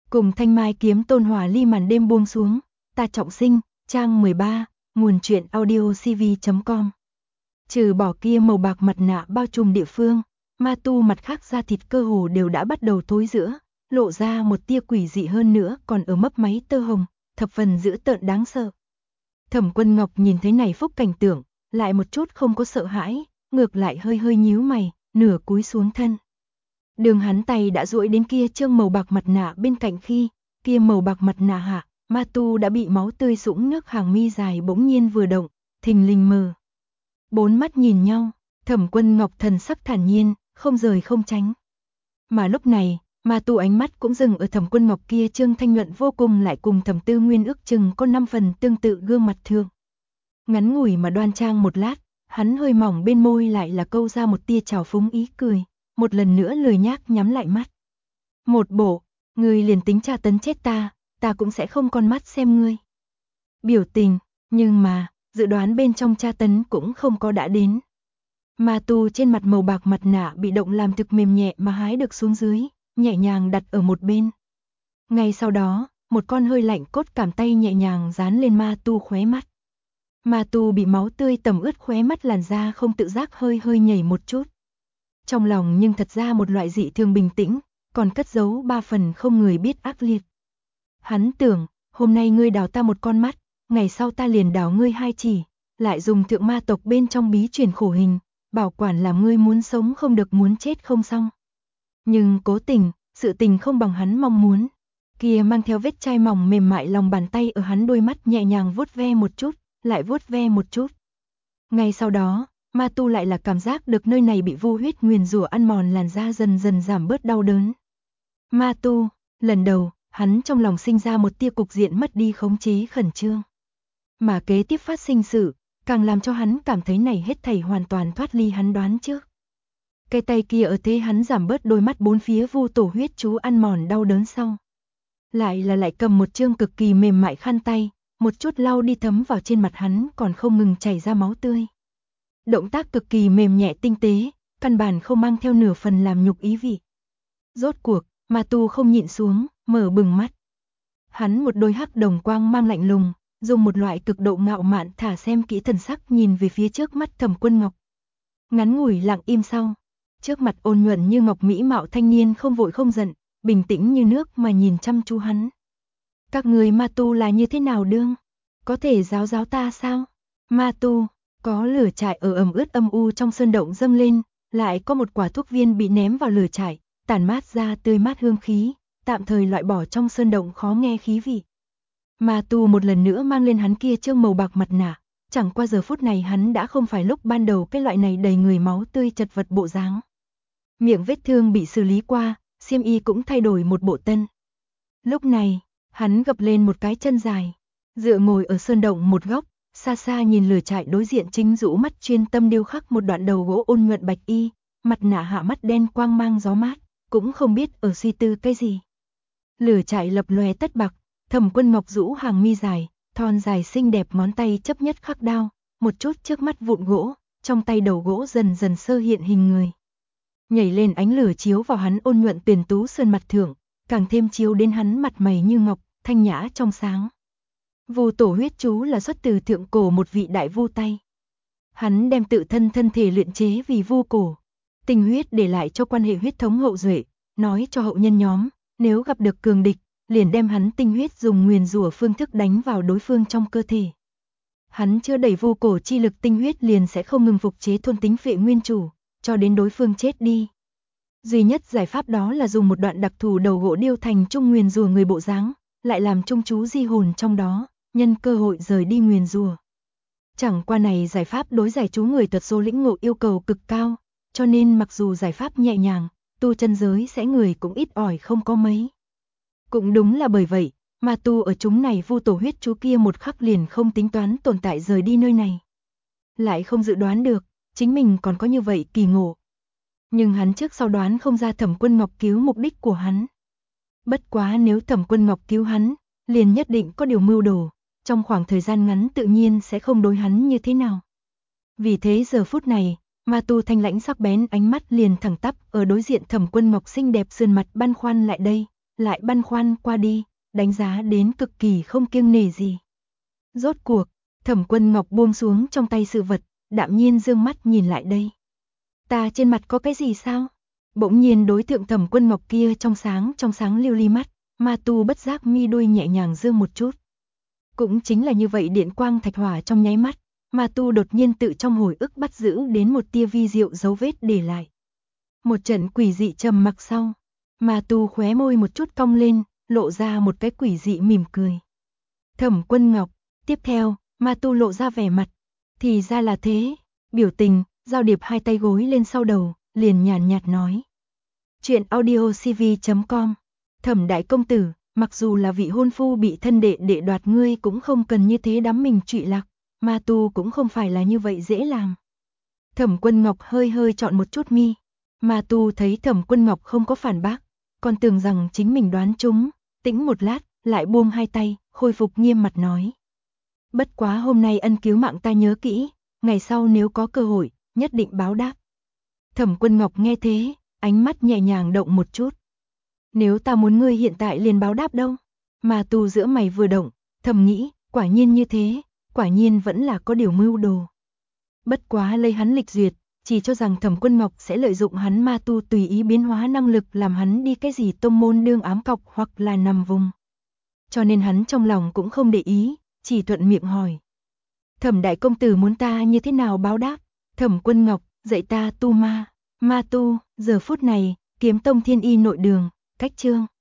Cùng thanh mai kiếm tôn hỏa ly màn đêm buông xuống, ta trọng sinh, trang 13, nguồn truyện audio cv.com. Trừ bỏ kia màu bạc mặt nạ bao trùm địa phương, ma tu mặt khác da thịt cơ hồ đều đã bắt đầu thối rữa, lộ ra một tia quỷ dị hơn nữa còn ở mấp máy tơ hồng, thập phần dữ tợn đáng sợ. Thẩm Quân Ngọc nhìn thấy này phúc cảnh tượng, lại một chút không có sợ hãi, ngược lại hơi hơi nhíu mày, nửa cúi xuống thân. Đường hắn tay đã duỗi đến kia trương màu bạc mặt nạ bên cạnh khi, kia màu bạc mặt nạ hạ, ma tu đã bị máu tươi sũng nước hàng mi dài bỗng nhiên vừa động, thình lình mờ. Bốn mắt nhìn nhau, Thẩm Quân Ngọc thần sắc thản nhiên, không rời không tránh. Mà lúc này, ma tu ánh mắt cũng dừng ở Thẩm Quân Ngọc kia trương thanh nhuận vô cùng lại cùng Thẩm Tư Nguyên ước chừng có 5 phần tương tự gương mặt thường. Ngắn ngủi mà đoan trang một lát, hắn hơi mỏng bên môi lại là câu ra một tia trào phúng ý cười, một lần nữa lười nhác nhắm lại mắt. Một bộ, ngươi liền tính tra tấn chết ta cũng sẽ không con mắt xem ngươi. Biểu tình, nhưng mà, dự đoán bên trong tra tấn cũng không có đã đến. Ma tu trên mặt màu bạc mặt nạ bị động làm thực mềm nhẹ mà hái được xuống dưới, nhẹ nhàng đặt ở một bên. Ngay sau đó, một con hơi lạnh cốt cảm tay nhẹ nhàng dán lên ma tu khóe mắt. Ma tu bị máu tươi tẩm ướt khóe mắt làn da không tự giác hơi hơi nhảy một chút. Trong lòng nhưng thật ra một loại dị thường bình tĩnh, còn cất giấu 3 phần không người biết ác liệt. Hắn tưởng, hôm nay ngươi đào ta một con mắt, ngày sau ta liền đào ngươi 2 chỉ, lại dùng thượng ma tộc bên trong bí truyền khổ hình, bảo quản làm ngươi muốn sống không được muốn chết không xong. Nhưng cố tình, sự tình không bằng hắn mong muốn. Kia mang theo vết chai mỏng mềm mại lòng bàn tay ở hắn đôi mắt nhẹ nhàng vuốt ve một chút, lại vuốt ve một chút. Ngay sau đó, ma tu lại là cảm giác được nơi này bị vu huyết nguyền rủa ăn mòn làn da dần dần giảm bớt đau đớn. Ma tu, lần đầu, hắn trong lòng sinh ra một tia cục diện mất đi khống chế khẩn trương. Mà kế tiếp phát sinh sự, càng làm cho hắn cảm thấy này hết thảy hoàn toàn thoát ly hắn đoán trước. Cái tay kia ở thế hắn giảm bớt đôi mắt bốn phía vu tổ huyết chú ăn mòn đau đớn sau. Lại cầm một chương cực kỳ mềm mại khăn tay, một chút lau đi thấm vào trên mặt hắn còn không ngừng chảy ra máu tươi. Động tác cực kỳ mềm nhẹ tinh tế, căn bản không mang theo nửa phần làm nhục ý vị. Rốt cuộc, ma tu không nhịn xuống, mở bừng mắt. Hắn một đôi hắc đồng quang mang lạnh lùng, dùng một loại cực độ ngạo mạn thả xem kỹ thần sắc nhìn về phía trước mắt Thẩm Quân Ngọc. Ngắn ngủi lặng im sau, trước mặt ôn nhuận như ngọc mỹ mạo thanh niên không vội không giận, bình tĩnh như nước mà nhìn chăm chú hắn. Các người ma tu là như thế nào đương? Có thể giáo giáo ta sao? Ma tu, có lửa trại ở ẩm ướt âm u trong sơn động dâng lên, lại có một quả thuốc viên bị ném vào lửa trại, tản mát ra tươi mát hương khí, tạm thời loại bỏ trong sơn động khó nghe khí vị. Ma tu một lần nữa mang lên hắn kia trương màu bạc mặt nạ, chẳng qua giờ phút này hắn đã không phải lúc ban đầu cái loại này đầy người máu tươi chật vật bộ dáng. Miệng vết thương bị xử lý qua, xiêm y cũng thay đổi một bộ tân. Lúc này, hắn gập lên một cái chân dài, dựa ngồi ở sơn động một góc, xa xa nhìn lửa trại đối diện chính rũ mắt chuyên tâm điêu khắc một đoạn đầu gỗ ôn nhuận bạch y, mặt nạ hạ mắt đen quang mang gió mát, cũng không biết ở suy tư cái gì. Lửa trại lập lòe tất bạc, Thẩm Quân Ngọc rũ hàng mi dài, thon dài xinh đẹp ngón tay chấp nhất khắc đao, một chút trước mắt vụn gỗ, trong tay đầu gỗ dần dần sơ hiện hình người. Nhảy lên ánh lửa chiếu vào hắn ôn nhuận tuyển tú sơn mặt thượng, càng thêm chiếu đến hắn mặt mày như ngọc, thanh nhã trong sáng. Vu tổ huyết chú là xuất từ thượng cổ một vị đại vu tay. Hắn đem tự thân thân thể luyện chế vì vu cổ, tinh huyết để lại cho quan hệ huyết thống hậu duệ, nói cho hậu nhân nhóm, nếu gặp được cường địch, liền đem hắn tinh huyết dùng nguyền rủa phương thức đánh vào đối phương trong cơ thể. Hắn chưa đẩy vu cổ chi lực tinh huyết liền sẽ không ngừng phục chế thôn tính phệ nguyên chủ, cho đến đối phương chết đi. Duy nhất giải pháp đó là dùng một đoạn đặc thù đầu gỗ điêu thành trung nguyền rủa người bộ dáng, lại làm trung chú di hồn trong đó, nhân cơ hội rời đi nguyền rủa. Chẳng qua này giải pháp đối giải chú người thuật số lĩnh ngộ yêu cầu cực cao, cho nên mặc dù giải pháp nhẹ nhàng, tu chân giới sẽ người cũng ít ỏi không có mấy. Cũng đúng là bởi vậy, ma tu ở chúng này vu tổ huyết chú kia một khắc liền không tính toán tồn tại rời đi nơi này. Lại không dự đoán được, chính mình còn có như vậy kỳ ngộ. Nhưng hắn trước sau đoán không ra Thẩm Quân Ngọc cứu mục đích của hắn. Bất quá nếu Thẩm Quân Ngọc cứu hắn, liền nhất định có điều mưu đồ, trong khoảng thời gian ngắn tự nhiên sẽ không đối hắn như thế nào. Vì thế giờ phút này, ma tu thanh lãnh sắc bén ánh mắt liền thẳng tắp ở đối diện Thẩm Quân Ngọc xinh đẹp sườn mặt băn khoăn lại đây, lại băn khoăn qua đi, đánh giá đến cực kỳ không kiêng nể gì. Rốt cuộc, Thẩm Quân Ngọc buông xuống trong tay sự vật, đạm nhiên dương mắt nhìn lại đây. Ta trên mặt có cái gì sao? Bỗng nhiên đối tượng Thẩm Quân Ngọc kia trong sáng lưu ly mắt, Ma Tu bất giác mi đuôi nhẹ nhàng dương một chút. Cũng chính là như vậy điện quang thạch hỏa trong nháy mắt, Ma Tu đột nhiên tự trong hồi ức bắt giữ đến một tia vi diệu dấu vết để lại. Một trận quỷ dị trầm mặc sau, Ma Tu khóe môi một chút cong lên, lộ ra một cái quỷ dị mỉm cười. Thẩm Quân Ngọc, tiếp theo, Ma Tu lộ ra vẻ mặt, thì ra là thế, biểu tình, giao điệp hai tay gối lên sau đầu, liền nhàn nhạt nói. Chuyện audiocv.com. Thẩm đại công tử, mặc dù là vị hôn phu bị thân đệ đệ đoạt ngươi cũng không cần như thế đắm mình trụy lạc, Ma Tu cũng không phải là như vậy dễ làm. Thẩm Quân Ngọc hơi hơi chọn một chút mi. Ma Tu thấy Thẩm Quân Ngọc không có phản bác, còn tưởng rằng chính mình đoán trúng, tĩnh một lát, lại buông hai tay, khôi phục nghiêm mặt nói. Bất quá hôm nay ân cứu mạng ta nhớ kỹ, ngày sau nếu có cơ hội, nhất định báo đáp. Thẩm Quân Ngọc nghe thế, ánh mắt nhẹ nhàng động một chút. Nếu ta muốn ngươi hiện tại liền báo đáp đâu? Ma Tu giữa mày vừa động, thầm nghĩ, quả nhiên như thế, quả nhiên vẫn là có điều mưu đồ. Bất quá lấy hắn lịch duyệt, chỉ cho rằng Thẩm Quân Ngọc sẽ lợi dụng hắn Ma Tu tùy ý biến hóa năng lực làm hắn đi cái gì tông môn đương ám cọc hoặc là nằm vùng. Cho nên hắn trong lòng cũng không để ý, chỉ thuận miệng hỏi. Thẩm đại công tử muốn ta như thế nào báo đáp? Thẩm Quân Ngọc, dạy ta tu ma. Ma Tu, giờ phút này, Kiếm Tông Thiên Y nội đường, cách chương.